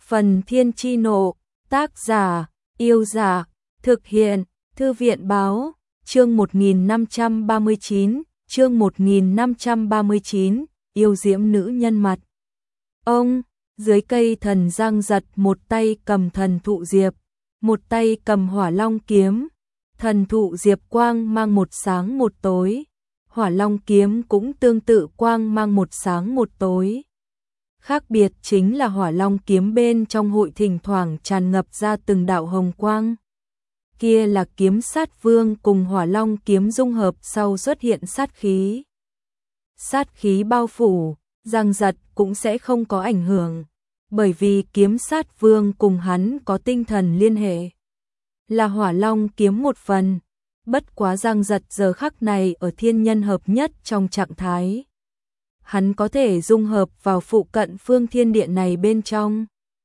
Phần Thiên Chi Nộ, tác giả, Yêu Giả, thực hiện, Thư viện Báo, chương 1539, yêu diễm nữ nhân mặt. Ông, dưới cây thần giang giật một tay cầm thần thụ diệp, một tay cầm hỏa long kiếm, thần thụ diệp quang mang một sáng một tối, hỏa long kiếm cũng tương tự quang mang một sáng một tối. Khác biệt chính là hỏa long kiếm bên trong hội thỉnh thoảng tràn ngập ra từng đạo hồng quang. Kia là kiếm sát vương cùng hỏa long kiếm dung hợp sau xuất hiện sát khí. Sát khí bao phủ, giang giật cũng sẽ không có ảnh hưởng, bởi vì kiếm sát vương cùng hắn có tinh thần liên hệ. Là hỏa long kiếm một phần, bất quá giang giật giờ khắc này ở thiên nhân hợp nhất trong trạng thái. Hắn có thể dung hợp vào phụ cận phương thiên địa này bên trong.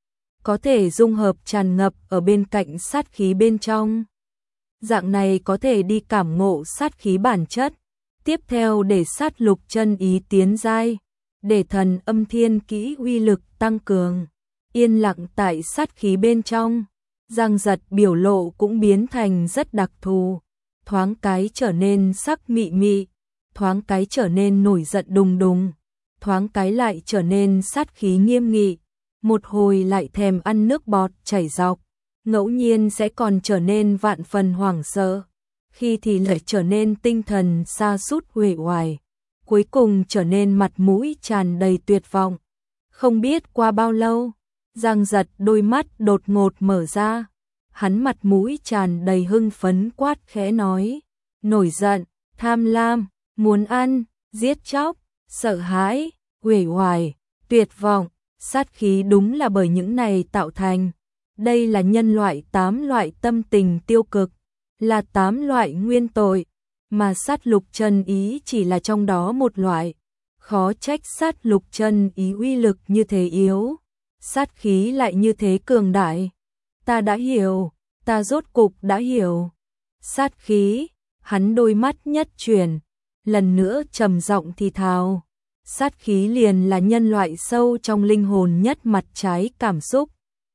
Có thể dung hợp tràn ngập ở bên cạnh sát khí bên trong. Dạng này có thể đi cảm ngộ sát khí bản chất. Tiếp theo để sát lục chân ý tiến giai. Để thần âm thiên kỹ uy lực tăng cường. Yên lặng tại sát khí bên trong. Giang giật biểu lộ cũng biến thành rất đặc thù. Thoáng cái trở nên sắc mị mị. Thoáng cái trở nên nổi giận đùng đùng, thoáng cái lại trở nên sát khí nghiêm nghị, một hồi lại thèm ăn nước bọt chảy dọc, ngẫu nhiên sẽ còn trở nên vạn phần hoảng sợ, khi thì lại trở nên tinh thần sa sút uể oải, cuối cùng trở nên mặt mũi tràn đầy tuyệt vọng. Không biết qua bao lâu, Giang giật đôi mắt đột ngột mở ra, hắn mặt mũi tràn đầy hưng phấn quát khẽ nói, nổi giận, tham lam, muốn ăn, giết chóc, sợ hãi, uể oải, tuyệt vọng, sát khí đúng là bởi những này tạo thành. Đây là nhân loại 8 loại tâm tình tiêu cực, là 8 loại nguyên tội, mà sát lục chân ý chỉ là trong đó một loại. Khó trách sát lục chân ý uy lực như thế yếu, sát khí lại như thế cường đại. Ta đã hiểu, ta rốt cục đã hiểu. Sát khí, hắn đôi mắt nhất chuyển. Lần nữa trầm giọng thì thào, sát khí liền là nhân loại sâu trong linh hồn nhất mặt trái cảm xúc.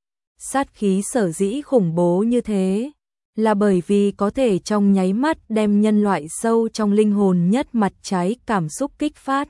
Sát khí sở dĩ khủng bố như thế, là bởi vì có thể trong nháy mắt đem nhân loại sâu trong linh hồn nhất mặt trái cảm xúc kích phát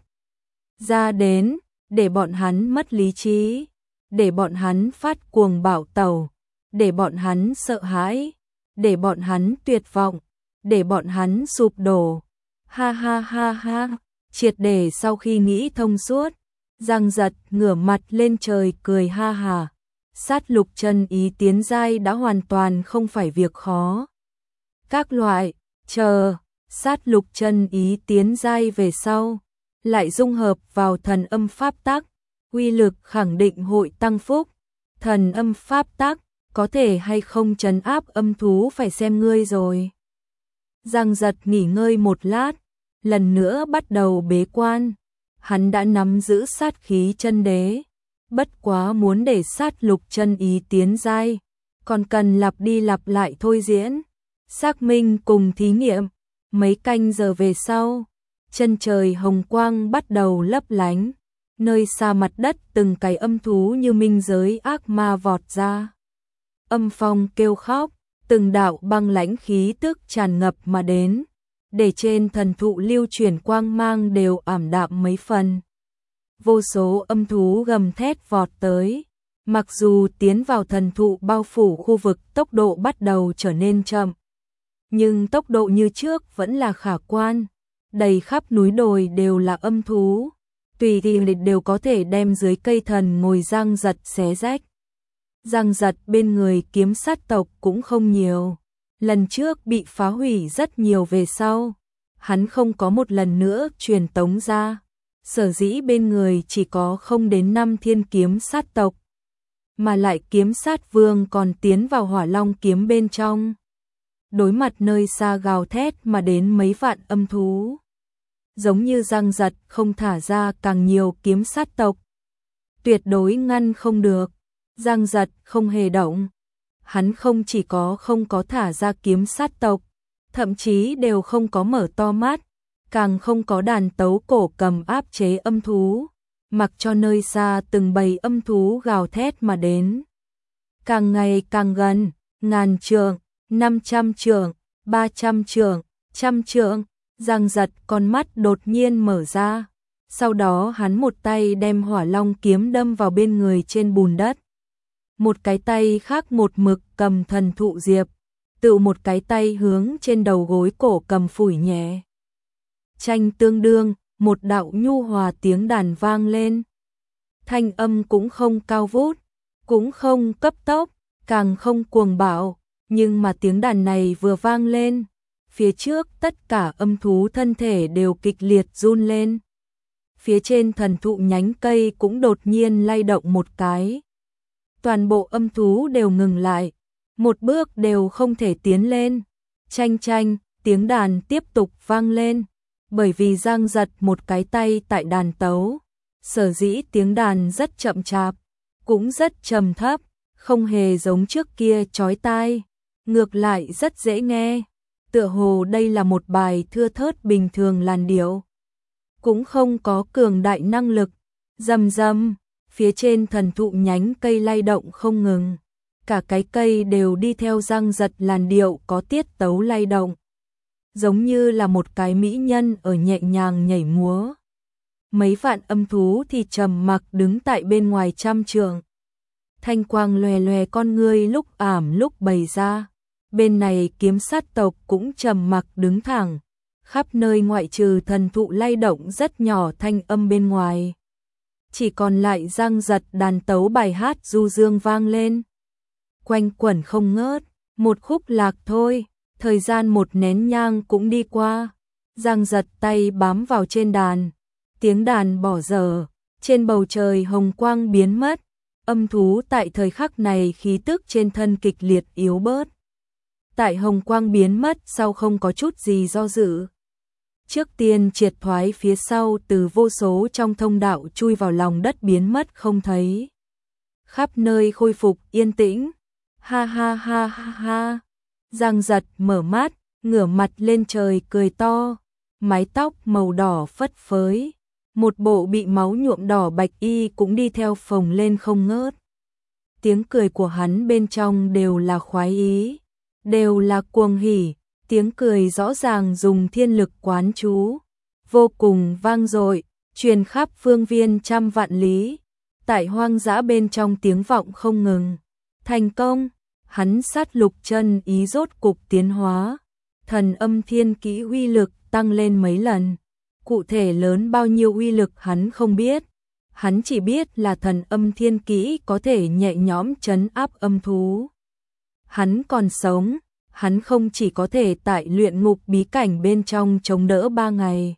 ra đến, để bọn hắn mất lý trí, để bọn hắn phát cuồng bạo tẩu, để bọn hắn sợ hãi, để bọn hắn tuyệt vọng, để bọn hắn sụp đổ. Ha ha ha ha, triệt để sau khi nghĩ thông suốt, Giang giật ngửa mặt lên trời cười ha hà. Sát lục chân ý tiến giai đã hoàn toàn không phải việc khó. Các loại, chờ, sát lục chân ý tiến giai về sau, lại dung hợp vào thần âm pháp tắc, uy lực khẳng định hội tăng phúc. Thần âm pháp tắc, có thể hay không trấn áp âm thú phải xem ngươi rồi. Giang giật nghỉ ngơi một lát, lần nữa bắt đầu bế quan. Hắn đã nắm giữ sát khí chân đế, bất quá muốn để sát lục chân ý tiến giai, còn cần lặp đi lặp lại thôi diễn, xác minh cùng thí nghiệm. Mấy canh giờ về sau, chân trời hồng quang bắt đầu lấp lánh, nơi xa mặt đất từng cái âm thú như minh giới ác ma vọt ra. Âm phong kêu khóc, từng đạo băng lãnh khí tức tràn ngập mà đến, để trên thần thụ lưu chuyển quang mang đều ảm đạm mấy phần. Vô số âm thú gầm thét vọt tới, mặc dù tiến vào thần thụ bao phủ khu vực tốc độ bắt đầu trở nên chậm, nhưng tốc độ như trước vẫn là khả quan, đầy khắp núi đồi đều là âm thú, tùy thì đều có thể đem dưới cây thần ngồi Giang giật xé rách. Giang giật bên người kiếm sát tộc cũng không nhiều, lần trước bị phá hủy rất nhiều về sau, hắn không có một lần nữa truyền tống ra, sở dĩ bên người chỉ có không đến 5 thiên kiếm sát tộc, mà lại kiếm sát vương còn tiến vào hỏa long kiếm bên trong. Đối mặt nơi xa gào thét mà đến mấy vạn âm thú, giống như Giang giật không thả ra càng nhiều kiếm sát tộc, tuyệt đối ngăn không được. Giang giật không hề động, hắn không chỉ không có thả ra kiếm sát tộc, thậm chí đều không có mở to mắt, càng không có đàn tấu cổ cầm áp chế âm thú, mặc cho nơi xa từng bầy âm thú gào thét mà đến. càng ngày càng gần, 1000 trượng, 500 trượng, 300 trượng, 100 trượng, Giang Giật con mắt đột nhiên mở ra. Sau đó hắn một tay đem Hỏa Long kiếm đâm vào bên người trên bùn đất. Một cái tay khác một mực cầm thần thụ diệp, tự một cái tay hướng trên đầu gối cổ cầm phủi nhẹ. Tranh tương đương, một đạo nhu hòa tiếng đàn vang lên. Thanh âm cũng không cao vút, cũng không cấp tốc, càng không cuồng bạo, nhưng mà tiếng đàn này vừa vang lên, phía trước tất cả âm thú thân thể đều kịch liệt run lên. Phía trên thần thụ nhánh cây cũng đột nhiên lay động một cái. Toàn bộ âm thú đều ngừng lại, một bước đều không thể tiến lên. Chanh chanh, tiếng đàn tiếp tục vang lên, bởi vì Giang Giật một cái tay tại đàn tấu, sở dĩ tiếng đàn rất chậm chạp, cũng rất trầm thấp, không hề giống trước kia chói tai, ngược lại rất dễ nghe, tựa hồ đây là một bài thưa thớt bình thường làn điệu, cũng không có cường đại năng lực. Rầm rầm, phía trên thần thụ nhánh cây lay động không ngừng, cả cái cây đều đi theo Giang Giật làn điệu có tiết tấu lay động, giống như là một cái mỹ nhân ở nhẹ nhàng nhảy múa. Mấy vạn âm thú thì trầm mặc đứng tại bên ngoài 100 trượng. Thanh quang lòe lòe con ngươi lúc ảm lúc bày ra. Bên này kiếm sát tộc cũng trầm mặc đứng thẳng. Khắp nơi ngoại trừ thần thụ lay động rất nhỏ thanh âm bên ngoài. Chỉ còn lại Giang Giật đàn tấu bài hát du dương vang lên. Quanh quẩn không ngớt, một khúc lạc thôi, thời gian một nén nhang cũng đi qua. Giang Giật tay bám vào trên đàn, tiếng đàn bỏ dở, trên bầu trời hồng quang biến mất, âm thú tại thời khắc này khí tức trên thân kịch liệt yếu bớt. Tại hồng quang biến mất sau không có chút gì do dự. Trước tiên triệt thoái phía sau từ vô số trong thông đạo chui vào lòng đất biến mất không thấy. Khắp nơi khôi phục yên tĩnh. Ha ha ha ha ha. Giang Giật mở mắt, ngửa mặt lên trời cười to, mái tóc màu đỏ phất phới, một bộ bị máu nhuộm đỏ bạch y cũng đi theo phồng lên không ngớt. Tiếng cười của hắn bên trong đều là khoái ý, đều là cuồng hỉ, tiếng cười rõ ràng dùng thiên lực quán chú, vô cùng vang dội, truyền khắp phương viên 100 vạn lý, tại hoang dã bên trong tiếng vọng không ngừng. Thành công, hắn sát lục chân ý rốt cục tiến hóa, thần âm thiên kỹ uy lực tăng lên mấy lần. Cụ thể lớn bao nhiêu uy lực hắn không biết, hắn chỉ biết là thần âm thiên kỹ có thể nhẹ nhõm trấn áp âm thú. Hắn còn sống, hắn không chỉ có thể tại luyện ngục bí cảnh bên trong chống đỡ 3 ngày.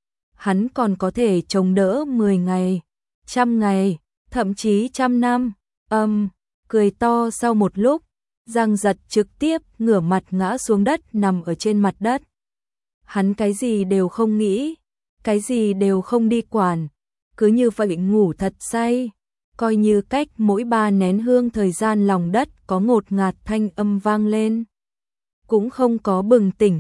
Hắn còn có thể chống đỡ 10 ngày, 100 ngày, thậm chí 100 năm. Cười to sau một lúc, Giang Giật trực tiếp ngửa mặt ngã xuống đất nằm ở trên mặt đất. Hắn cái gì đều không nghĩ, cái gì đều không đi quản, cứ như vậy ngủ thật say, coi như cách mỗi 3 nén hương thời gian lòng đất có ngột ngạt thanh âm vang lên. Cũng không có bừng tỉnh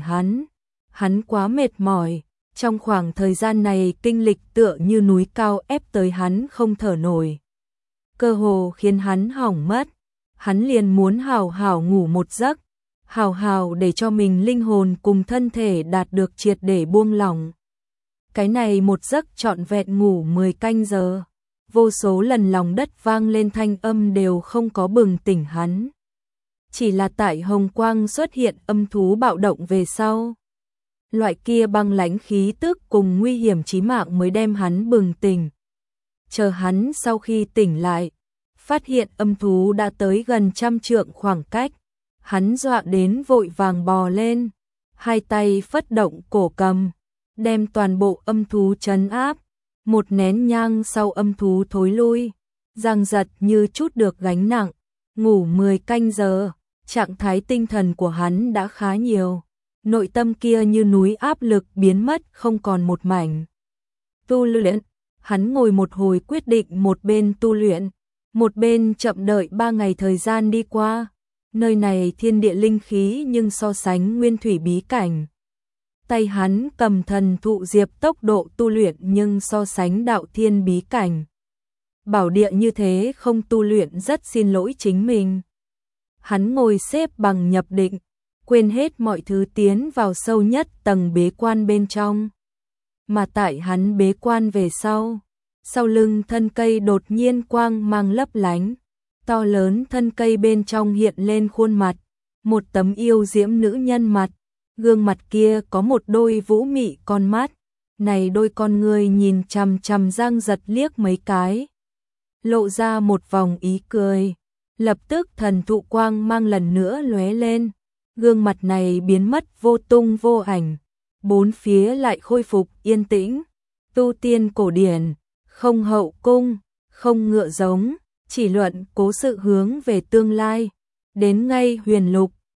hắn quá mệt mỏi, trong khoảng thời gian này kinh lịch tựa như núi cao ép tới hắn không thở nổi. Cơ hồ khiến hắn hỏng mất, hắn liền muốn hào hào ngủ một giấc, hào hào để cho mình linh hồn cùng thân thể đạt được triệt để buông lỏng. Cái này một giấc trọn vẹn ngủ 10 canh giờ, vô số lần lòng đất vang lên thanh âm đều không có bừng tỉnh hắn. Chỉ là tại hồng quang xuất hiện âm thú bạo động về sau. Loại kia băng lãnh khí tức cùng nguy hiểm chí mạng mới đem hắn bừng tỉnh. Chờ hắn sau khi tỉnh lại, phát hiện âm thú đã tới gần 100 trượng khoảng cách. Hắn dọa đến vội vàng bò lên, hai tay phất động cổ cầm, đem toàn bộ âm thú trấn áp. Một nén nhang sau âm thú thối lui, Giang Giật như chút được gánh nặng, ngủ 10 canh giờ, trạng thái tinh thần của hắn đã khá nhiều, nội tâm kia như núi áp lực biến mất không còn một mảnh. Tu luyện, hắn ngồi một hồi quyết định một bên tu luyện, một bên chậm đợi 3 ngày thời gian đi qua. Nơi này thiên địa linh khí nhưng so sánh nguyên thủy bí cảnh. Tay hắn cầm thần thụ diệp tốc độ tu luyện nhưng so sánh đạo thiên bí cảnh. Bảo địa như thế không tu luyện rất xin lỗi chính mình. hắn ngồi xếp bằng nhập định, quên hết mọi thứ tiến vào sâu nhất tầng bế quan bên trong. Mà tại hắn bế quan về sau lưng thân cây đột nhiên quang mang lấp lánh, to lớn thân cây bên trong hiện lên khuôn mặt, một tấm yêu diễm nữ nhân mặt, gương mặt kia có một đôi vũ mị con mắt, này đôi con người nhìn chằm chằm Giang Giật liếc mấy cái, lộ ra một vòng ý cười, lập tức thần thụ quang mang lần nữa lóe lên, gương mặt này biến mất vô tung vô ảnh, bốn phía lại khôi phục yên tĩnh, tu tiên cổ điển, không hậu cung, không ngựa giống, chỉ luận cố sự hướng về tương lai, đến ngay huyền lục,